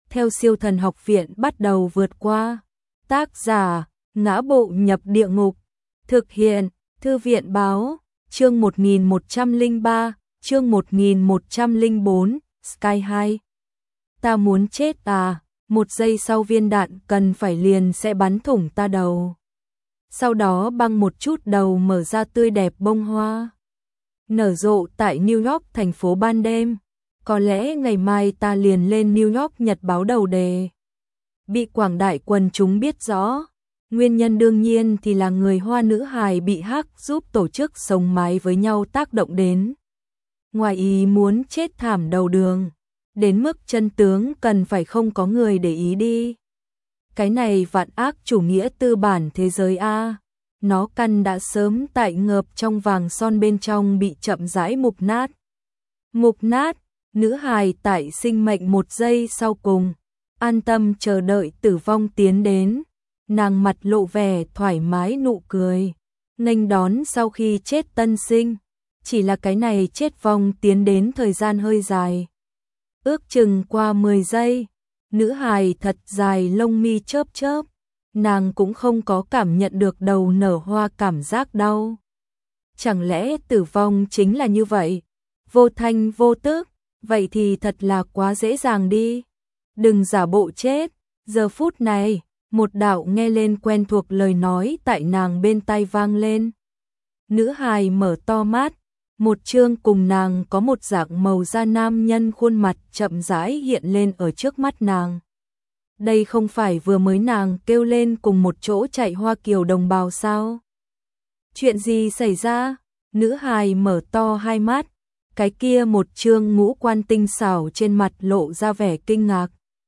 theo Siêu Thần Học Viện bắt đầu vượt qua. Tác giả: Ngã Bộ Nhập Địa Ngục. Thực hiện: Thư viện báo. Chương 1103, chương 1104, Sky 2. Ta muốn chết à, 1 giây sau viên đạn cần phải liền sẽ bắn thủng ta đầu. Sau đó băng một chút đầu mở ra tươi đẹp bông hoa. Nở rộ tại New York thành phố ban đêm. Có lẽ ngày mai ta liền lên New York nhật báo đầu đề. Bị quảng đại quần chúng biết rõ. Nguyên nhân đương nhiên thì là người Hoa nữ hài bị hack giúp tổ chức sống mái với nhau tác động đến. Ngoài ý muốn chết thảm đầu đường. Đến mức chân tướng cần phải không có người để ý đi. Cái này vạn ác chủ nghĩa tư bản thế giới A. Nó căn đã sớm tại ngợp trong vàng son bên trong bị chậm rãi mục nát. Mục nát, nữ hài tại sinh mệnh 1 giây sau cùng. An tâm chờ đợi tử vong tiến đến. Nàng mặt lộ vẻ thoải mái nụ cười. Nghênh đón sau khi chết tân sinh. Chỉ là cái này chết vong tiến đến thời gian hơi dài. Ước chừng qua 10 giây. Nữ hài thật dài lông mi chớp chớp. Nàng cũng không có cảm nhận được đầu nở hoa cảm giác đau. Chẳng lẽ tử vong chính là như vậy? Vô thanh vô tức. Vậy thì thật là quá dễ dàng đi. Đừng giả bộ chết. Giờ phút này, một đạo nghe lên quen thuộc lời nói tại nàng bên tai vang lên. Nữ hài mở to mắt. Một chương cùng nàng có một dạng màu da nam nhân khuôn mặt chậm rãi hiện lên ở trước mắt nàng. Đây không phải vừa mới nàng kêu lên cùng một chỗ chạy Hoa Kiều đồng bào sao? Chuyện gì xảy ra? Nữ hài mở to hai mắt. Cái kia một chương ngũ quan tinh xảo trên mặt lộ ra vẻ kinh ngạc.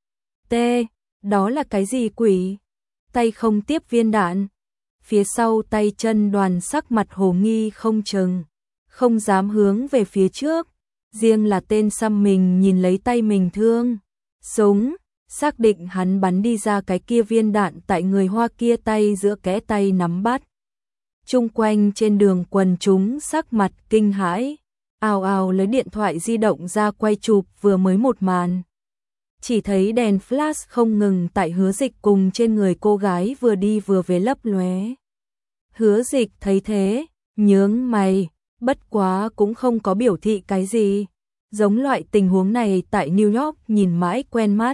Đó là cái gì quỷ? Tay không tiếp viên đạn. Phía sau tay chân đoàn sắc mặt hồ nghi không chừng. Không dám hướng về phía trước. Riêng là tên xăm mình nhìn lấy tay mình thương. Súng, xác định hắn bắn đi ra cái kia viên đạn tại người Hoa kia tay giữa kẽ tay nắm bắt. Chung quanh trên đường quần chúng sắc mặt kinh hãi. Ào ào lấy điện thoại di động ra quay chụp vừa mới một màn. Chỉ thấy đèn flash không ngừng tại Hứa Dịch cùng trên người cô gái vừa đi vừa về lấp lóe. Hứa Dịch thấy thế, nhướng mày, bất quá cũng không có biểu thị cái gì. Giống loại tình huống này tại New York nhìn mãi quen mắt.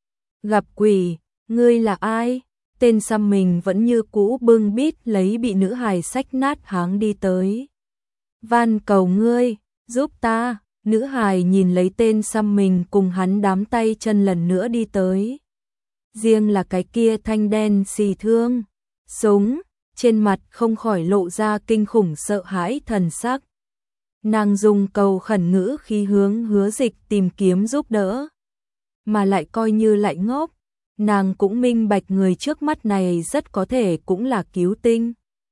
Gặp quỷ, ngươi là ai? Tên xăm mình vẫn như cũ bưng bít lấy bị nữ hài xách nát háng đi tới. Van cầu ngươi, giúp ta. Nữ hài nhìn lấy tên xăm mình cùng hắn đám tay chân lần nữa đi tới. Riêng là cái kia thanh đen xì thương. Súng, trên mặt không khỏi lộ ra kinh khủng sợ hãi thần sắc. Nàng dùng cầu khẩn ngữ khi hướng Hứa Dịch tìm kiếm giúp đỡ. Mà lại coi như lại ngốc. Nàng cũng minh bạch người trước mắt này rất có thể cũng là cứu tinh.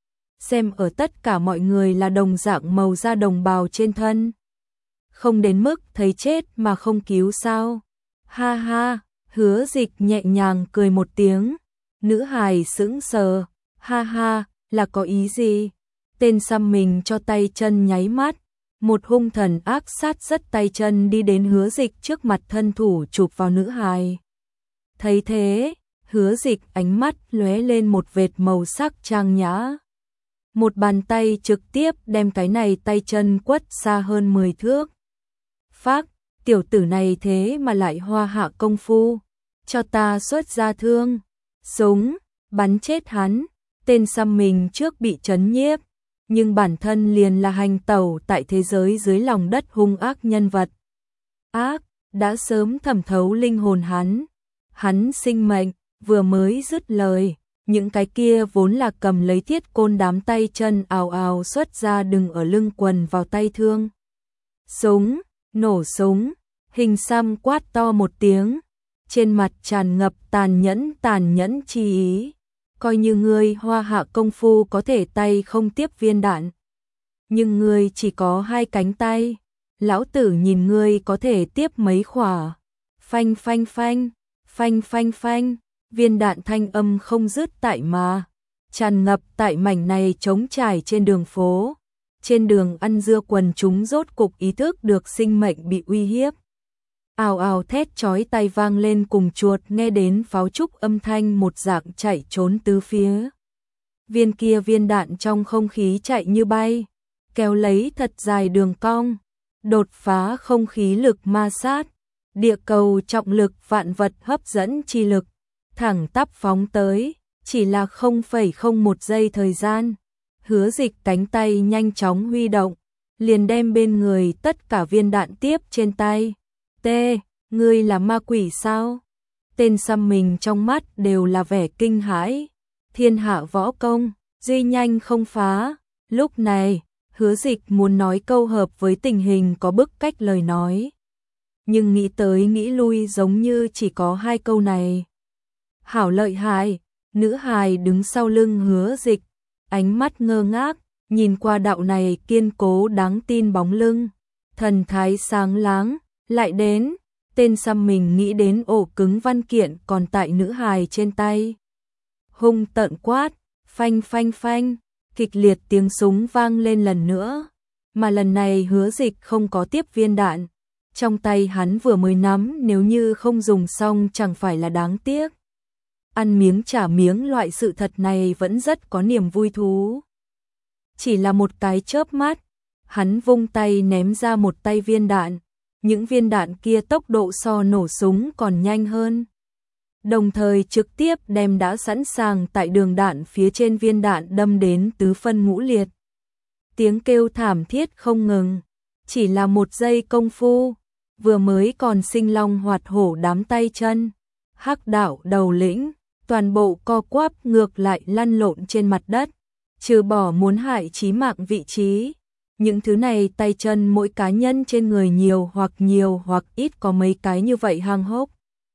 Xem ở tất cả mọi người là đồng dạng màu da đồng bào trên thân. Không đến mức thấy chết mà không cứu sao. Ha ha, Hứa Dịch nhẹ nhàng cười một tiếng. Nữ hài sững sờ. Ha ha, là có ý gì? Tên xăm mình cho tay chân nháy mắt. Một hung thần ác sát rất tay chân đi đến Hứa Dịch trước mặt thân thủ chụp vào nữ hài. Thấy thế, Hứa Dịch ánh mắt lóe lên một vệt màu sắc trang nhã. Một bàn tay trực tiếp đem cái này tay chân quất xa hơn 10 thước. Phác, tiểu tử này thế mà lại hoa hạ công phu. Cho ta xuất ra thương. Súng, bắn chết hắn. Tên xăm mình trước bị trấn nhiếp. Nhưng bản thân liền là hành tẩu tại thế giới dưới lòng đất hung ác nhân vật. Ác, đã sớm thẩm thấu linh hồn hắn. Hắn sinh mệnh, vừa mới dứt lời. Những cái kia vốn là cầm lấy thiết côn đám tay chân ào ào xuất ra đừng ở lưng quần vào tay thương. Súng, nổ súng, hình xăm quát to một tiếng. Trên mặt tràn ngập tàn nhẫn chi ý. Coi như ngươi hoa hạ công phu có thể tay không tiếp viên đạn. Nhưng ngươi chỉ có 2 cánh tay. Lão tử nhìn ngươi có thể tiếp mấy khỏa. Phanh phanh phanh, phanh phanh phanh. Viên đạn thanh âm không dứt tại mà. Tràn ngập tại mảnh này trống trải trên đường phố. Trên đường ăn dưa quần chúng rốt cục ý thức được sinh mệnh bị uy hiếp. Ào ào thét chói tai vang lên cùng chuột nghe đến pháo trúc âm thanh một dạng chạy trốn tứ phía. Viên kia viên đạn trong không khí chạy như bay, kéo lấy thật dài đường cong, đột phá không khí lực ma sát, địa cầu trọng lực vạn vật hấp dẫn chi lực, thẳng tắp phóng tới, chỉ là 0,01 giây thời gian. Hứa Dịch cánh tay nhanh chóng huy động, liền đem bên người tất cả viên đạn tiếp trên tay. Ngươi là ma quỷ sao? Tên xăm mình trong mắt đều là vẻ kinh hãi. Thiên hạ võ công, duy nhanh không phá. Lúc này, Hứa Dịch muốn nói câu hợp với tình hình có bức cách lời nói. Nhưng nghĩ tới nghĩ lui giống như chỉ có 2 câu này. Hảo lợi hại, nữ hài đứng sau lưng Hứa Dịch, ánh mắt ngơ ngác, nhìn qua đạo này kiên cố đáng tin bóng lưng. Thần thái sáng láng, lại đến, tên xăm mình nghĩ đến ổ cứng văn kiện còn tại nữ hài trên tay. Hung tợn quát, phanh phanh phanh, kịch liệt tiếng súng vang lên lần nữa, mà lần này Hứa Dịch không có tiếp viên đạn. Trong tay hắn vừa mới nắm, nếu như không dùng xong chẳng phải là đáng tiếc. Ăn miếng trả miếng loại sự thật này vẫn rất có niềm vui thú. Chỉ là một cái chớp mắt, hắn vung tay ném ra một tay viên đạn. Những viên đạn kia tốc độ so nổ súng còn nhanh hơn. Đồng thời trực tiếp đem đã sẵn sàng tại đường đạn phía trên viên đạn đâm đến tứ phân ngũ liệt. Tiếng kêu thảm thiết không ngừng. Chỉ là 1 giây công phu, vừa mới còn sinh long hoạt hổ đám tay chân. Hắc đạo đầu lĩnh, toàn bộ co quắp ngược lại lăn lộn trên mặt đất. Trừ bỏ muốn hại chí mạng vị trí. Những thứ này tay chân mỗi cá nhân trên người nhiều hoặc ít có mấy cái như vậy hang hốc.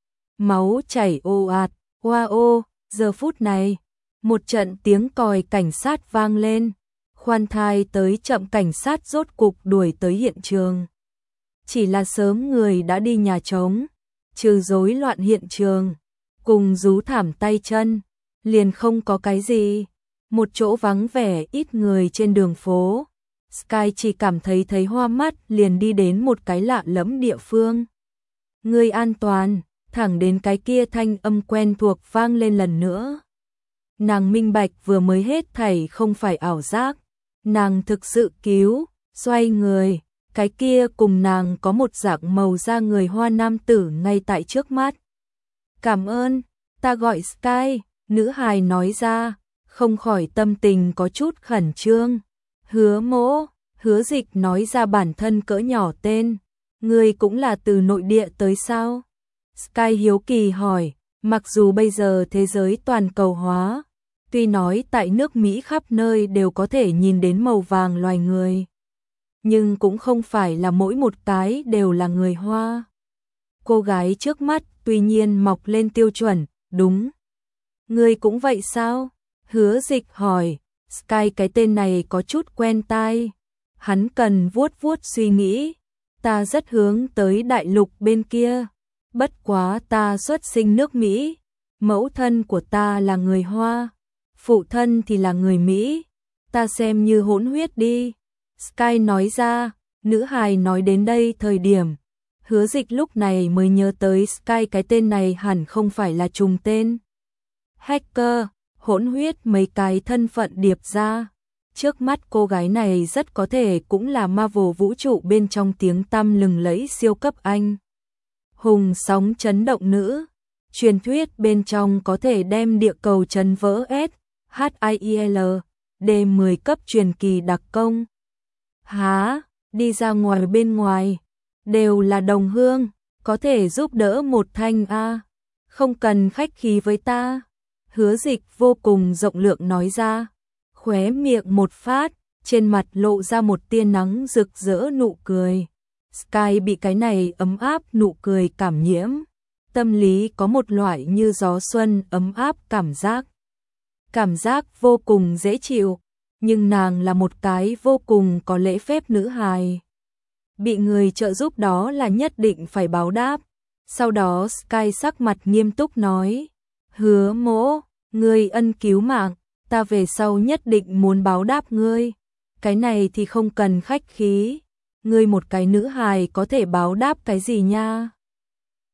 Máu chảy ồ ạt, wow, giờ phút này, một trận tiếng còi cảnh sát vang lên, khoan thai tới chậm cảnh sát rốt cục đuổi tới hiện trường. Chỉ là sớm người đã đi nhà trống, trừ rối loạn hiện trường, cùng rú thảm tay chân, liền không có cái gì. Một chỗ vắng vẻ ít người trên đường phố. Sky chỉ cảm thấy hoa mắt liền đi đến một cái lạ lẫm địa phương. Ngươi an toàn, thẳng đến cái kia thanh âm quen thuộc vang lên lần nữa. Nàng minh bạch vừa mới hết thảy không phải ảo giác. Nàng thực sự cứu, xoay người, cái kia cùng nàng có một dạng màu da người Hoa nam tử ngay tại trước mắt. Cảm ơn, ta gọi Sky, nữ hài nói ra, không khỏi tâm tình có chút khẩn trương. Hứa Mỗ, Hứa Dịch nói ra bản thân cỡ nhỏ tên. Ngươi cũng là từ nội địa tới sao? Sky hiếu kỳ hỏi, mặc dù bây giờ thế giới toàn cầu hóa, tuy nói tại nước Mỹ khắp nơi đều có thể nhìn đến màu vàng loài người, nhưng cũng không phải là mỗi một cái đều là người Hoa. Cô gái trước mắt tuy nhiên mọc lên tiêu chuẩn, đúng. Ngươi cũng vậy sao? Hứa Dịch hỏi. Sky cái tên này có chút quen tai. Hắn cần vuốt vuốt suy nghĩ. Ta rất hướng tới đại lục bên kia. Bất quá ta xuất sinh nước Mỹ. Mẫu thân của ta là người Hoa. Phụ thân thì là người Mỹ. Ta xem như hỗn huyết đi. Sky nói ra. Nữ hài nói đến đây thời điểm. Hứa Dịch lúc này mới nhớ tới Sky cái tên này hẳn không phải là trùng tên. Hacker. Hỗn huyết mấy cái thân phận điệp ra. Trước mắt cô gái này rất có thể cũng là Marvel vũ trụ bên trong tiếng tăm lừng lẫy siêu cấp anh hùng sóng chấn động nữ. Truyền thuyết bên trong có thể đem địa cầu chấn vỡ SHIEL D10 cấp truyền kỳ đặc công. Há, đi ra ngoài bên ngoài, đều là đồng hương, có thể giúp đỡ một thanh a. Không cần khách khí với ta. Hứa Dịch vô cùng rộng lượng nói ra, khóe miệng một phát, trên mặt lộ ra một tia nắng rực rỡ nụ cười. Sky bị cái này ấm áp nụ cười cảm nhiễm, tâm lý có một loại như gió xuân ấm áp cảm giác vô cùng dễ chịu, nhưng nàng là một cái vô cùng có lễ phép nữ hài. Bị người trợ giúp đó là nhất định phải báo đáp. Sau đó Sky sắc mặt nghiêm túc nói, Hứa Mỗ, ngươi ân cứu mạng, ta về sau nhất định muốn báo đáp ngươi. Cái này thì không cần khách khí. Ngươi một cái nữ hài có thể báo đáp cái gì nha?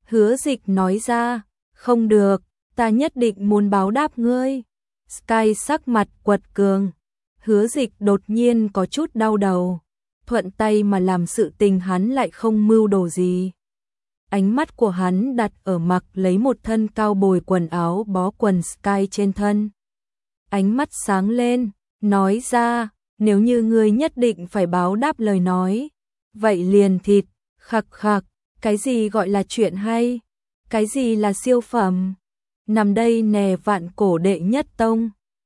Hứa Dịch nói ra, không được, ta nhất định muốn báo đáp ngươi. Sky sắc mặt quật cường. Hứa Dịch đột nhiên có chút đau đầu. Thuận tay mà làm sự tình hắn lại không mưu đồ gì. Ánh mắt của hắn đặt ở mặc lấy một thân cao bồi quần áo bó quần Sky trên thân. Ánh mắt sáng lên, nói ra, nếu như ngươi nhất định phải báo đáp lời nói, vậy liền thịt, khặc khặc, cái gì gọi là chuyện hay, cái gì là siêu phẩm, nằm đây nè vạn cổ đệ nhất tông.